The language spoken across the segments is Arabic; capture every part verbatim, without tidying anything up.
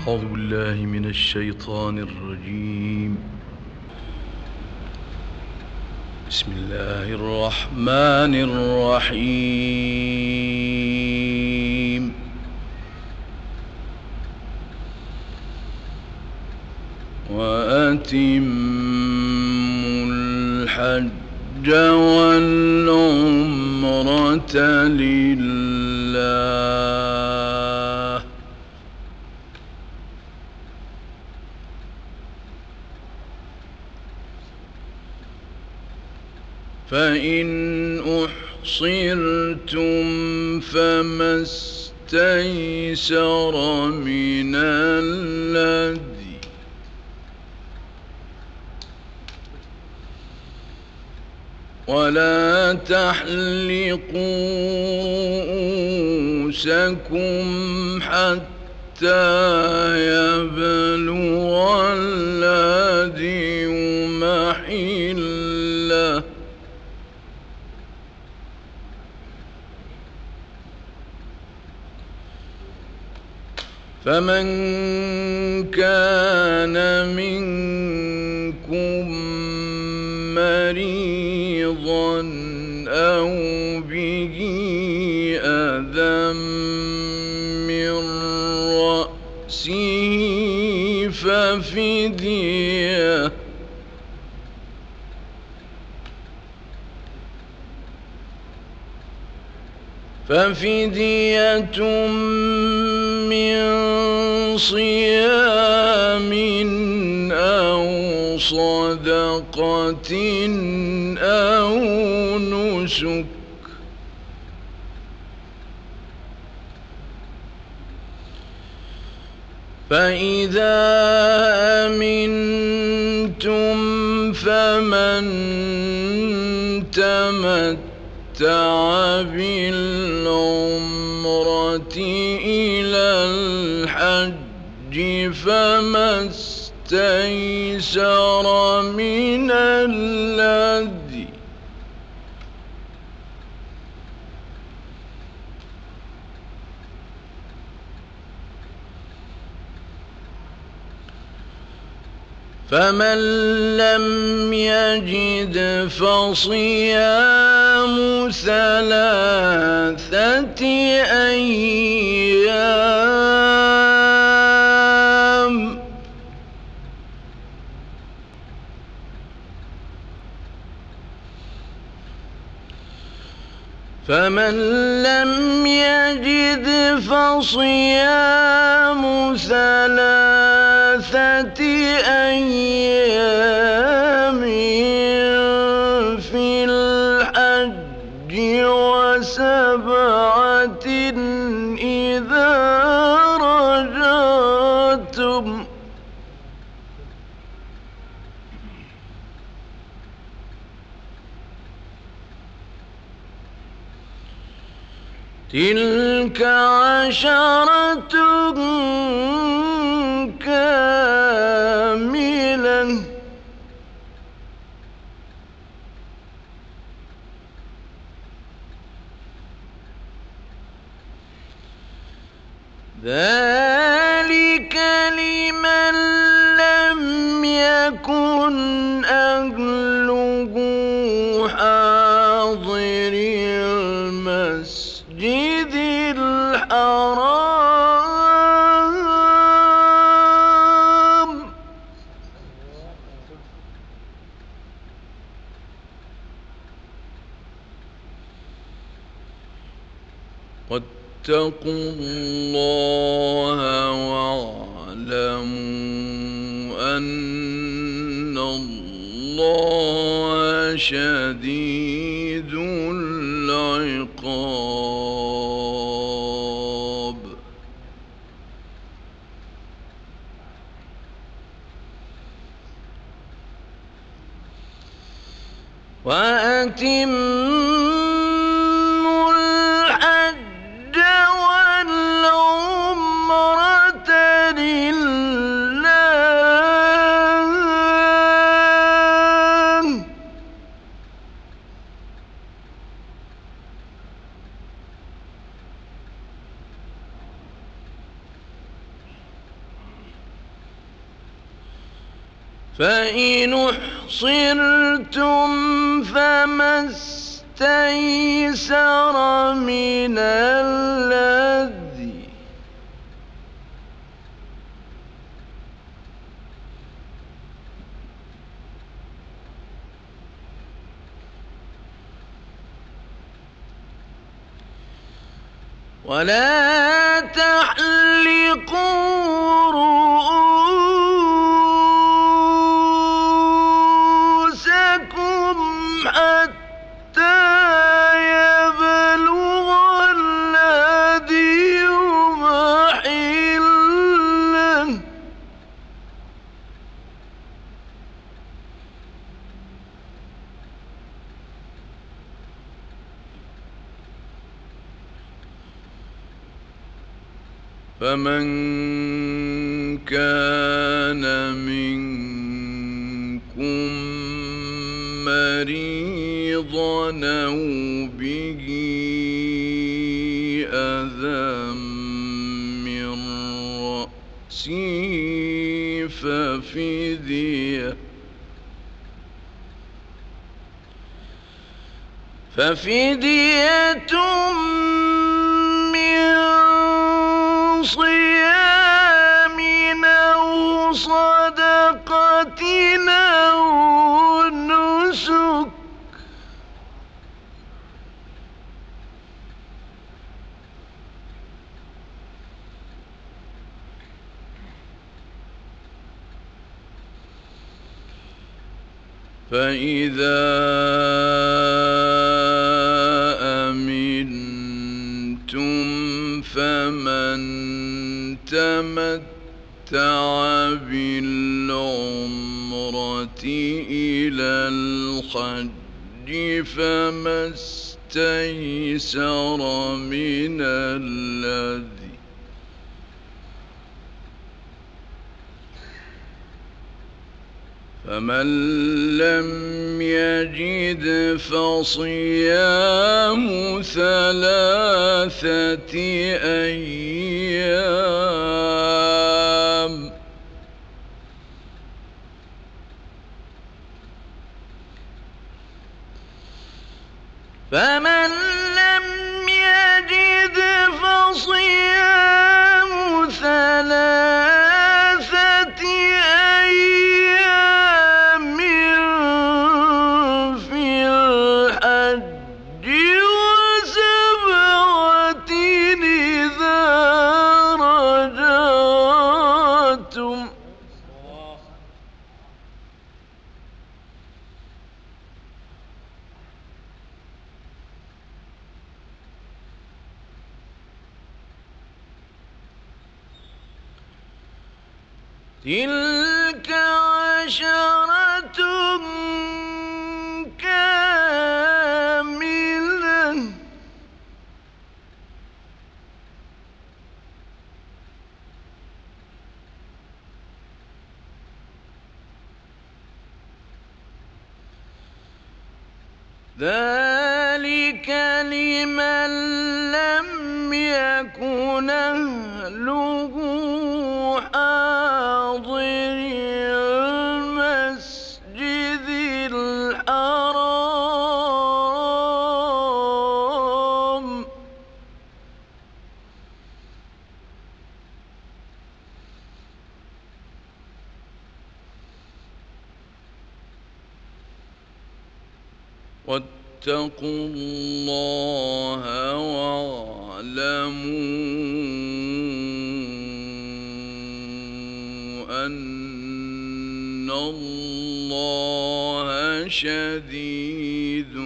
أعوذ بالله من الشيطان الرجيم. بسم الله الرحمن الرحيم. وأتموا الحج والعمرة لله فإن أحصرتم فما استيسر من الهدي ولا تحلقوا رؤوسكم حتى يبلغ الهدي محله فمن كان منكم مريضا أو به أذى من رأسه ففدية ففدية من صيام أو صدقة أو نسك فإذا أمنتم فمن تمتع بالعمرة إلى الحج فما استيسر من الهدي فمن لم يجد فصيام ثلاثة أيام فمن لم يجد فصيام ثلاثة أيام في الحج وسبعة إذا رجعتم تلك عشرة كاملة ذلك لمن لم يكن أهله حاضر المسجد الحرام واتقوا الله واعلموا أن الله شديد العقاب وأتموا الحج والعمرة لله فإن أحصرتم فما استيسر من الهدي ولا تحلقوا رؤوسكم حتى يبلغ الهدي محله فمن كان منكم مريضا أو به أذى من رأسه ففدية ففدية من صيام أو صدقة أو نسك فإذا أمنتم فمن تمتع بالعمرة إلى الحج فما استيسر من الهدي فمن لم يجد فصيام ثلاثة أيام فمن لم يجد فصيام ثلاثة أيام في الحج وسبعة إذا رجعتم تلك عشرة كاملة ذلك لمن لم يكن أهله حاضر المسجد الحرام واتقوا الله واعلموا أن الله شديد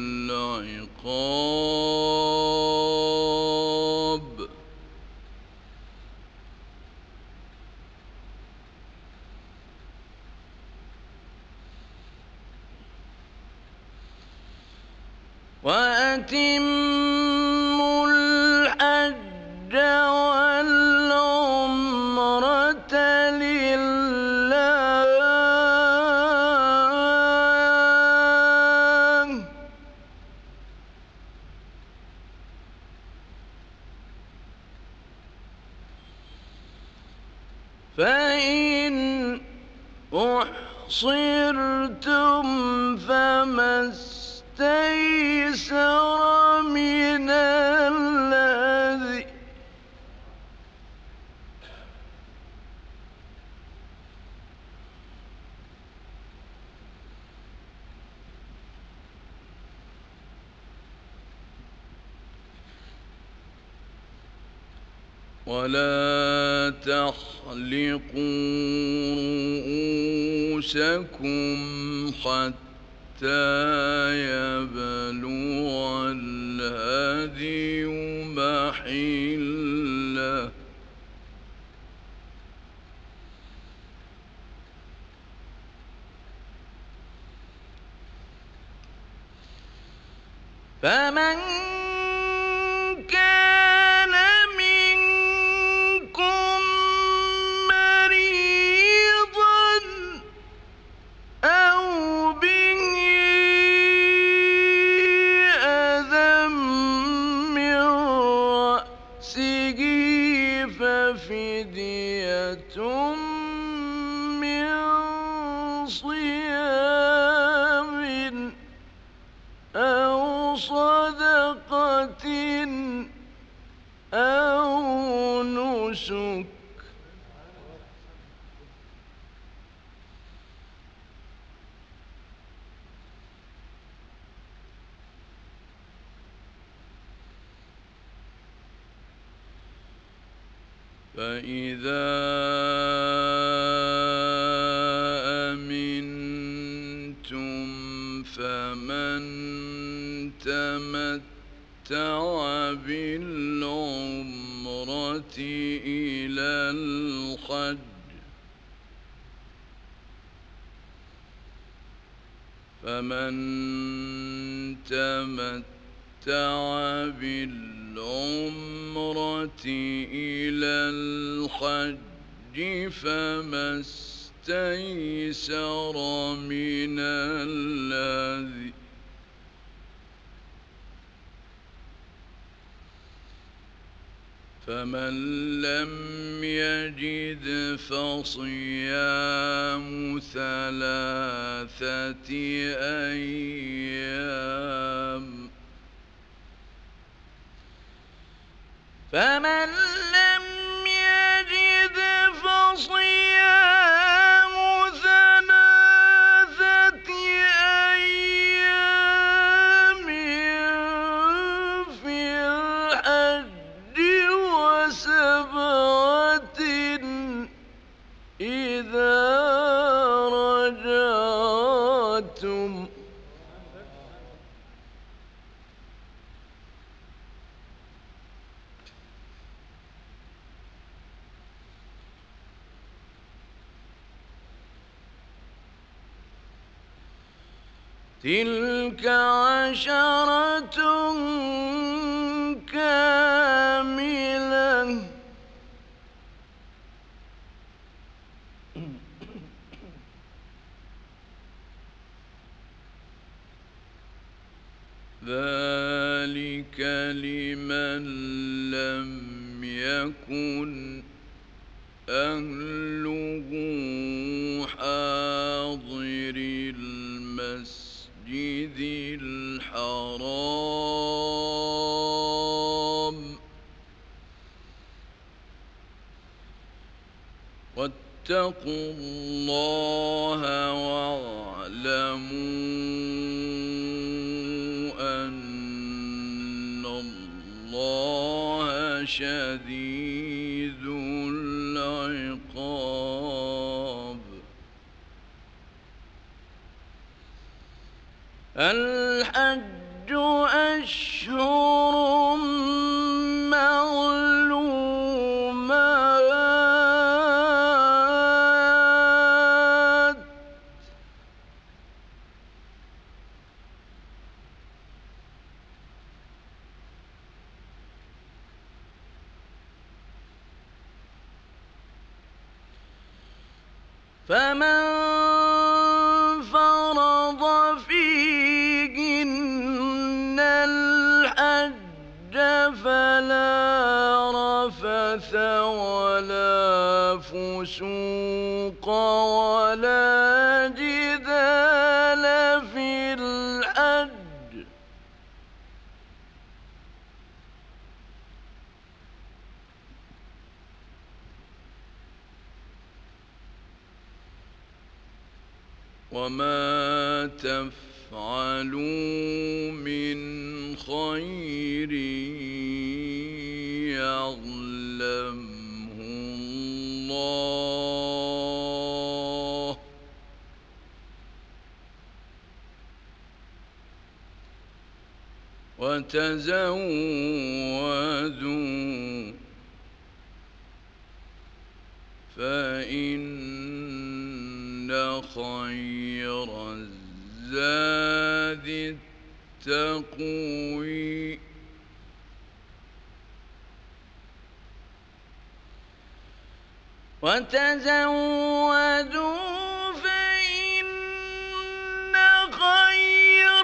العقاب وأتموا الحج والعمرة لله فإن أحصرتم أُحْصِرْتُمْ فَمَا اسْتَيْسَرَ مِنَ الْهَدْيِ ۖ وَلَا تَحْلِقُوا رُءُوسَكُمْ حَتَّىٰ يَبْلُغَ الْهَدْيُ مَحِلَّهُ ۚ فَمَن كَانَ مِنكُم مَّرِيضًا أَوْ بِهِ أَذًى مِّن رَّأْسِهِ فَفِدْيَةٌ مِّن صِيَامٍ أَوْ صَدَقَةٍ أَوْ نُسُكٍ ۚ فَإِذَا أَمِنتُمْ فَمَن تَمَتَّعَ بِالْعُمْرَةِ إِلَى الْحَجِّ فَمَن تَمَتَّعَ بِالْعُمْرَةِ إِلَى الْحَجِّ فَمَا اسْتَيْسَرَ مِنَ الْهَدْيِ ۖ فَمَن لَّمْ يَجِدْ فَصِيَامُ ثَلَاثَةِ أَيَّامٍ ۚ فَمَن لَّمْ يَجِدْ فَصِيَامُ ثَلَاثَةِ أَيَّامٍ فِي الْحَجِّ وَسَبْعَةٍ إِذَا رَجَعْتُمْ ۗ تِلْكَ عَشَرَةٌ كَامِلَةٌ ۗ ذَٰلِكَ لِمَن لَّمْ يَكُنْ أَهْلُهُ حَاضِرِي الْمَسْجِدِ الْحَرَامِ ۚ وَاتَّقُوا اللَّهَ وَاعْلَمُوا أَنَّ اللَّهَ شَدِيدُ الْعِقَابِ. الْحَجُّ أَشْهُرٌ مَّعْلُومَاتٌ ۚ فَمَن فَرَضَ فِيهِنَّ الْحَجَّ فَلَا رَفَثَ وَلَا فُسُوقَ وَلَا جِدَالَ وما تفعلوا من خير يعلمه الله وتزودوا فإن خير الزاد التقوي وتزودوا فإن خير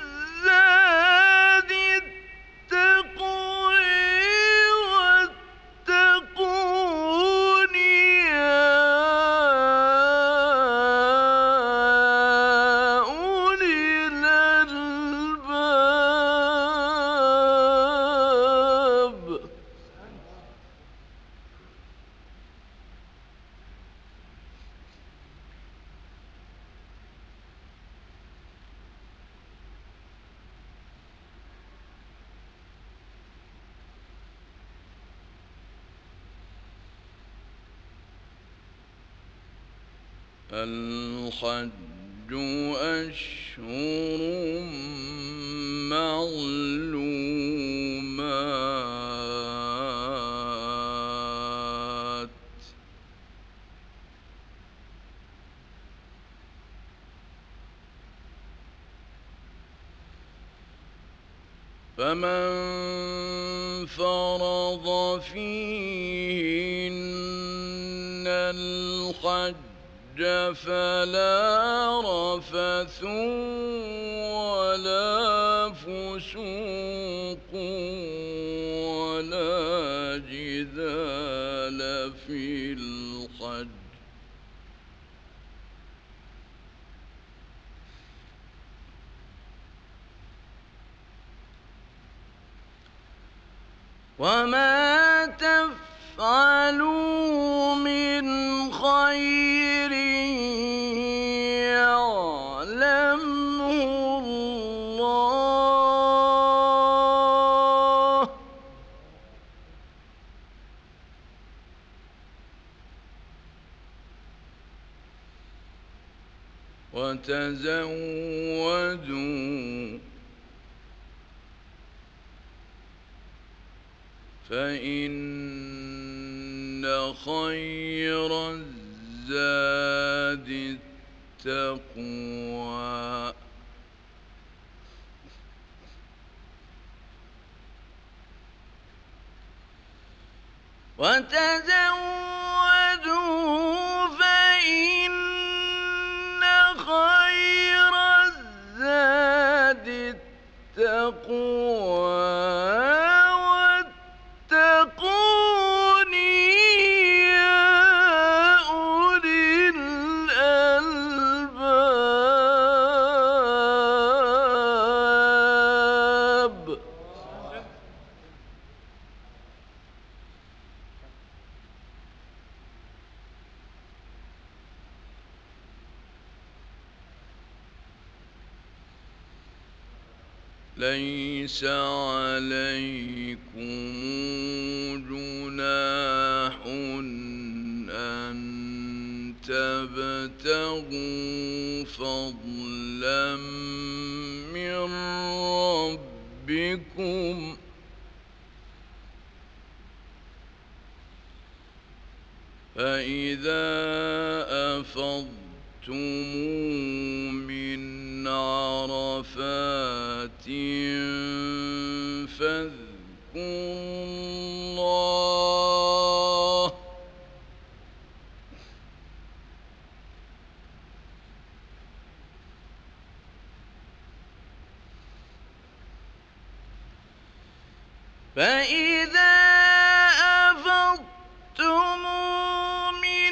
الزاد التقوي واتقون يا أولي الألباب. الحج أشهر معلومات فمن فرض فيهن الحج فلا رفث ولا فسوق ولا جدال في الحج وما تفعلوا من خير يعلمه الله وتزودوا فإن خير الزاد التقوى وتزودوا فإن خير الزاد التقوى واتقون يا أولي الألباب. ليس عليكم جناح أن تبتغوا فضلا من ربكم فإذا أفضتم من عرفات فاذكروا الله فإذا أفضتم من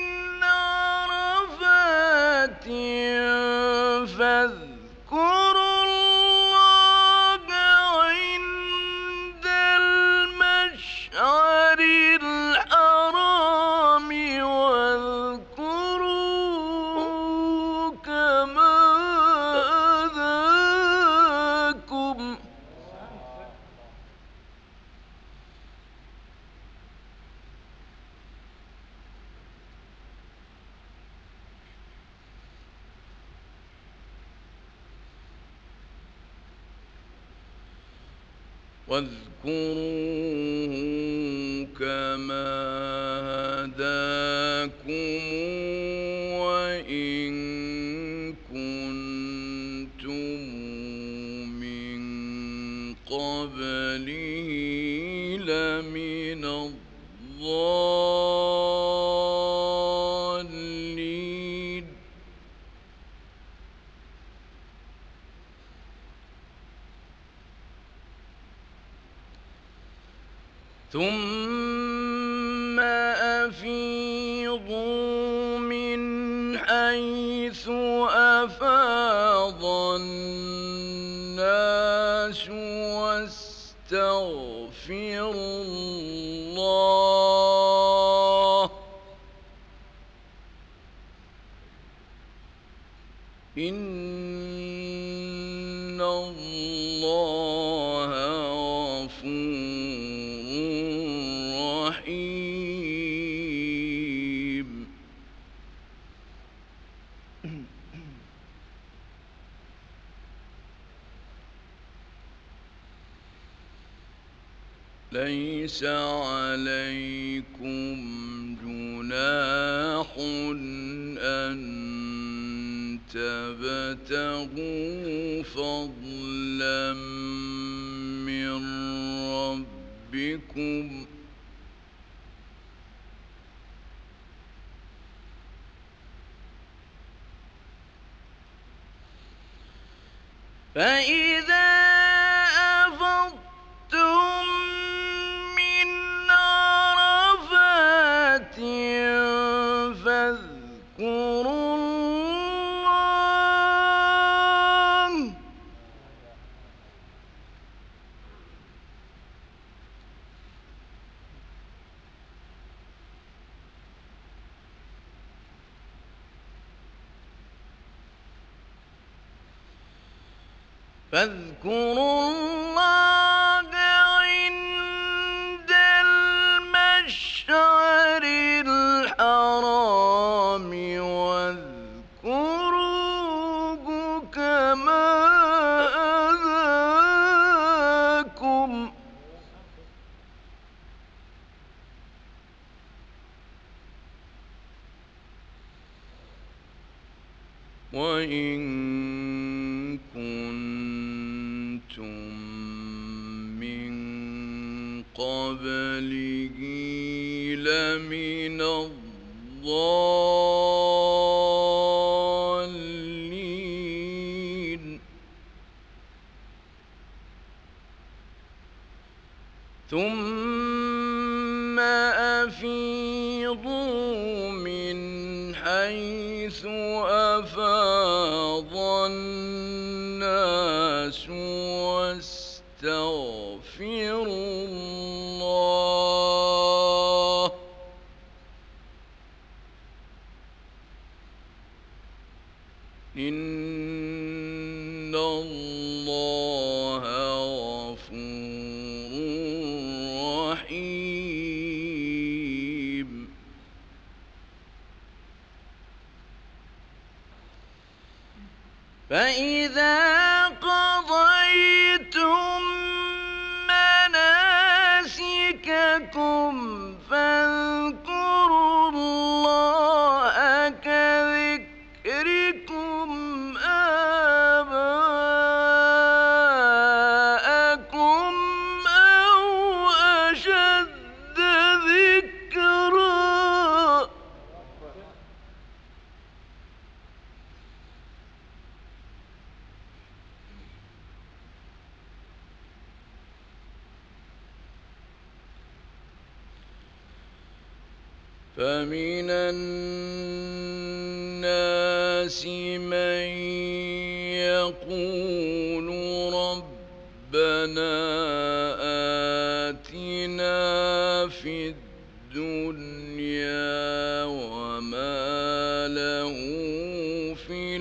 عرفات فاذكروا الله عند المشعر الحرام واذكروه كما واذكروه كما هداكم وإن كنتم من قبله لمن الضالين ثم أفيضوا من حيث أفاض الناس واستغفروا الله إن الله غفور رحيم ليس عليكم جناح أن تبتغوا فضلا من ربكم فإذا أفضتم من عرفات فاذكروا الله فاذكروا الله عند المشعر الحرام واذكروه كما هداكم وإن كنتم من قبله لمن الضالين ثم أفيضوا من حيث أفاض الناس واستغفروا الله إن الله غفور رحيم فإذا قضيتم مناسككم فاذكروا الله كذكركم آباءكم أو أشد ذكرا فمن الناس من يقول ربنا آتنا في الدنيا وما له في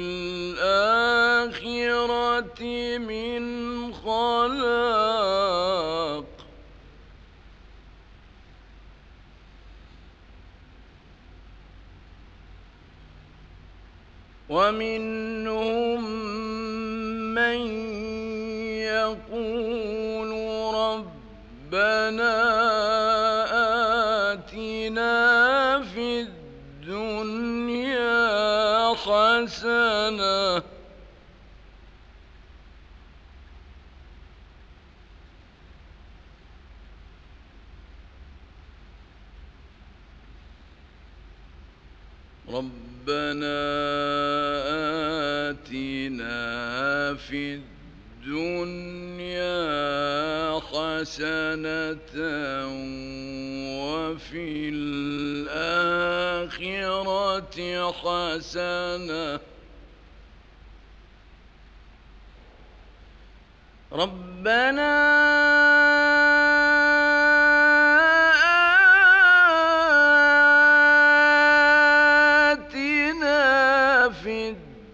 الآخرة من خلاق ومنهم من يقول ربنا ربنا آتنا في الدنيا حسنة ربنا آتنا في الدنيا حسنة وفي الآخرة حسنة ربنا آتنا في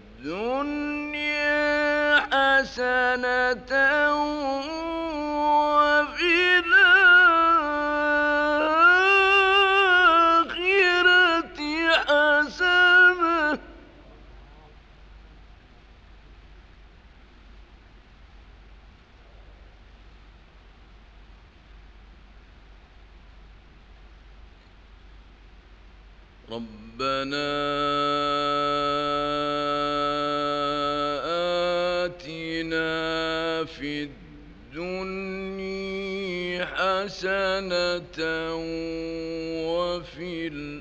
الدنيا حسنة وفي الآخرة حسنة ربنا آتنا في الدنيا حسنة وفي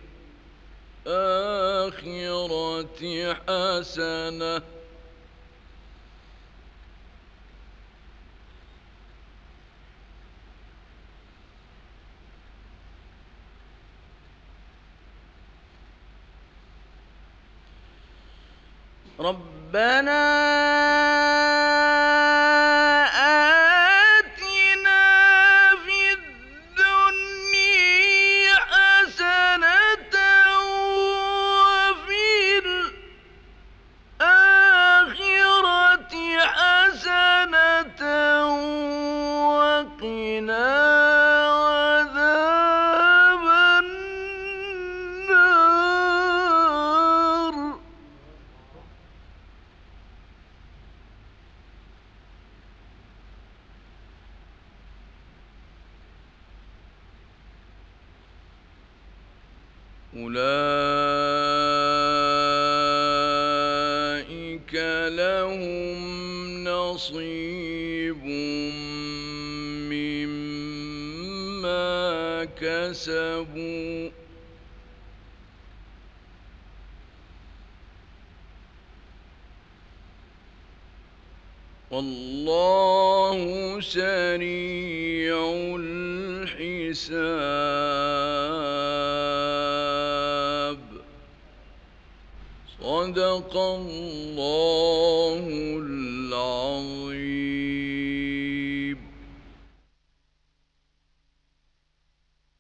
الآخرة حسنة ربنا آتنا في الدنيا حسنة وفي الآخرة حسنة وقنا عذاب النار أولئك لهم نصيب مما كسبوا والله سريع الحساب صدق الله